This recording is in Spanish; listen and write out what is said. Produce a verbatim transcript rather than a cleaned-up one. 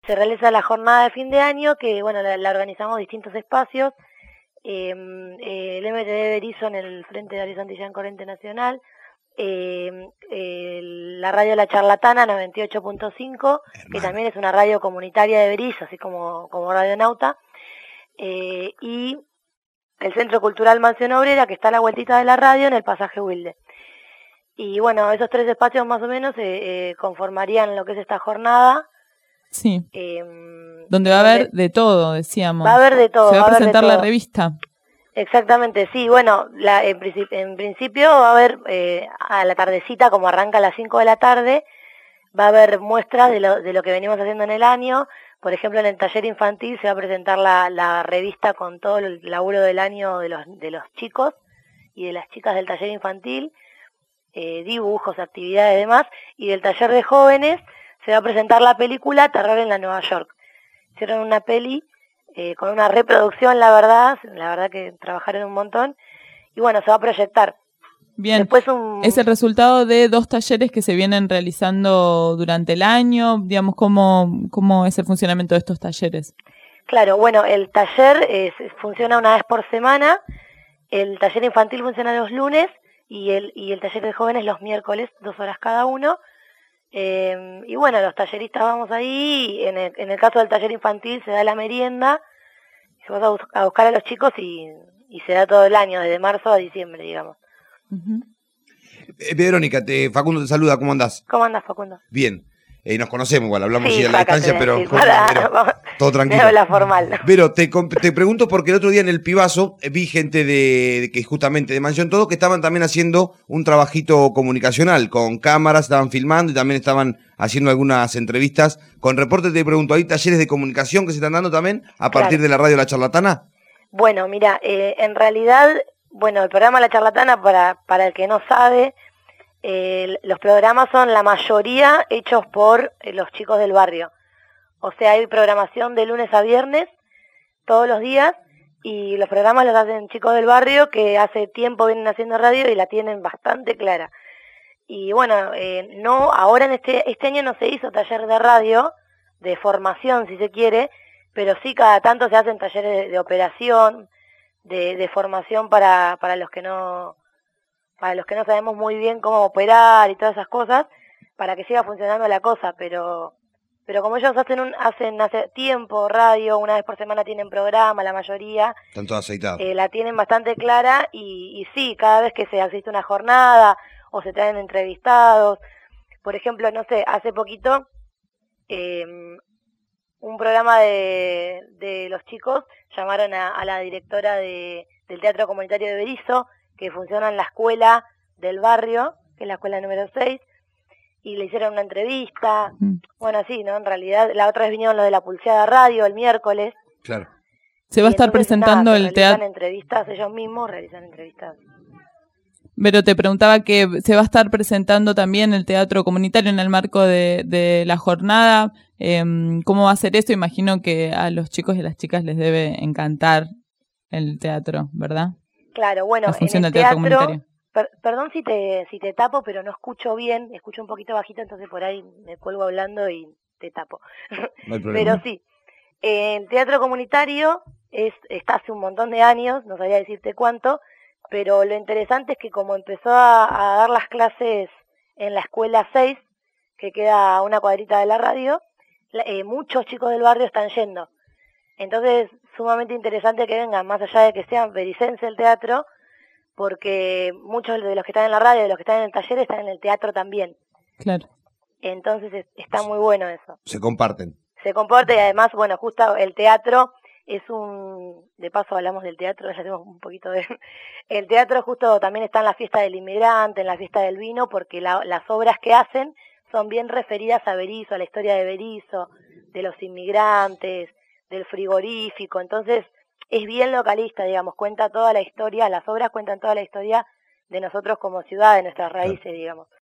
se realiza la jornada de fin de año, que bueno, la, la organizamos distintos espacios, eh, eh, el M T D Berizo en el Frente de Darío Santillán Corriente Nacional, eh, eh, la radio La Charlatana noventa y ocho punto cinco, que también es una radio comunitaria de Berizo, así como, como Radionauta, eh, y el Centro Cultural Mansión Obrera, que está a la vueltita de la radio en el pasaje Wilde. Y bueno, esos tres espacios más o menos eh, eh, conformarían lo que es esta jornada. Sí. Eh, donde va a haber de todo, decíamos. Va a haber de todo. Se va a va presentar a la revista. Exactamente, sí. Bueno, la, en, princip en principio va a haber eh, a la tardecita, como arranca a las cinco de la tarde, va a haber muestras de lo, de lo que venimos haciendo en el año. Por ejemplo, en el taller infantil se va a presentar la, la revista con todo el laburo del año de los, de los chicos y de las chicas del taller infantil, eh, dibujos, actividades y demás. Y del taller de jóvenes se va a presentar la película Terror en la Nueva York. Hicieron una peli eh, con una reproducción, la verdad, la verdad que trabajaron un montón. Y bueno, se va a proyectar. Bien, Después un... es el resultado de dos talleres que se vienen realizando durante el año, digamos, ¿cómo, cómo es el funcionamiento de estos talleres? Claro, bueno, el taller eh, funciona una vez por semana, el taller infantil funciona los lunes y el, y el taller de jóvenes los miércoles, dos horas cada uno. Eh, y bueno, los talleristas vamos ahí, en el, en el caso del taller infantil se da la merienda, se va a, bus a buscar a los chicos y, y se da todo el año, desde marzo a diciembre, digamos. Uh-huh. eh, Verónica, te, Facundo te saluda, ¿cómo andás? ¿Cómo andás, Facundo? Bien, eh, nos conocemos igual, hablamos sí, sí a la distancia, pero, decir, para, pero vamos, todo tranquilo. La formal. Pero te, te pregunto porque el otro día en el Pibazo eh, vi gente de, de que justamente de Mansión Todo que estaban también haciendo un trabajito comunicacional, con cámaras, estaban filmando y también estaban haciendo algunas entrevistas con reportes. Te pregunto, ¿hay talleres de comunicación que se están dando también a partir claro. de la radio La Charlatana? Bueno, mira, eh, en realidad, bueno, el programa La Charlatana, para, para el que no sabe, eh, los programas son la mayoría hechos por eh, los chicos del barrio. O sea, hay programación de lunes a viernes, todos los días, y los programas los hacen chicos del barrio que hace tiempo vienen haciendo radio y la tienen bastante clara. Y bueno, eh, no, ahora en este, este año no se hizo taller de radio, de formación si se quiere, pero sí cada tanto se hacen talleres de, de operación, de, de formación para, para los que no, para los que no sabemos muy bien cómo operar y todas esas cosas, para que siga funcionando la cosa, pero... Pero como ellos hacen un, hacen hace tiempo radio, una vez por semana tienen programa, la mayoría. Están todos aceitados. Eh, la tienen bastante clara y, y sí, cada vez que se asiste una jornada o se traen entrevistados. Por ejemplo, no sé, hace poquito eh, un programa de, de los chicos llamaron a, a la directora de, del Teatro Comunitario de Berizo, que funciona en la escuela del barrio, que es la escuela número seis. Y le hicieron una entrevista, mm. bueno, sí, ¿no? En realidad, la otra vez vinieron los de la Pulseada Radio el miércoles. Claro. Se va a estar presentando nada, el teatro. Realizan entrevistas, ellos mismos realizan entrevistas. Pero te preguntaba que se va a estar presentando también el teatro comunitario en el marco de, de la jornada. Eh, ¿Cómo va a ser esto? Imagino que a los chicos y a las chicas les debe encantar el teatro, ¿verdad? Claro, bueno, la función en el del teatro teatro... comunitario. Per perdón si te, si te tapo, pero no escucho bien, escucho un poquito bajito, entonces por ahí me cuelgo hablando y te tapo. No hay problema. Pero sí, eh, el teatro comunitario es, está hace un montón de años, no sabía decirte cuánto, pero lo interesante es que como empezó a, a dar las clases en la escuela seis, que queda a una cuadrita de la radio, eh, muchos chicos del barrio están yendo. Entonces, sumamente interesante que vengan, más allá de que sean bericense el teatro, porque muchos de los que están en la radio, de los que están en el taller, están en el teatro también. Claro. Entonces está muy bueno eso. Se comparten. Se comparte y además, bueno, justo el teatro es un... De paso hablamos del teatro, ya hacemos un poquito de... El teatro justo también está en la fiesta del inmigrante, en la fiesta del vino, porque la, las obras que hacen son bien referidas a Berizo, a la historia de Berizo, de los inmigrantes, del frigorífico, entonces... Es bien localista, digamos, cuenta toda la historia, las obras cuentan toda la historia de nosotros como ciudad, de nuestras raíces, digamos.